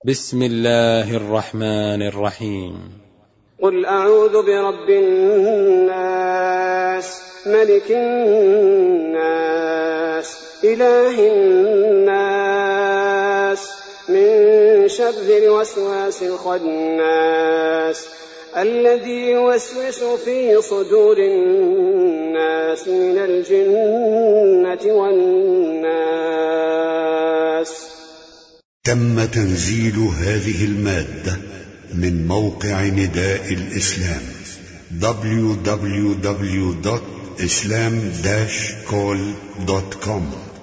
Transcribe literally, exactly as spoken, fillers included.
بسم الله الرحمن الرحيم. قل أعوذ برب الناس ملك الناس إله الناس من شر الوسواس الخناس الذي يوسوس في صدور الناس من الجنة والناس. تم تنزيل هذه المادة من موقع نداء الإسلام دبليو دبليو دبليو دوت إسلام داش كول دوت كوم.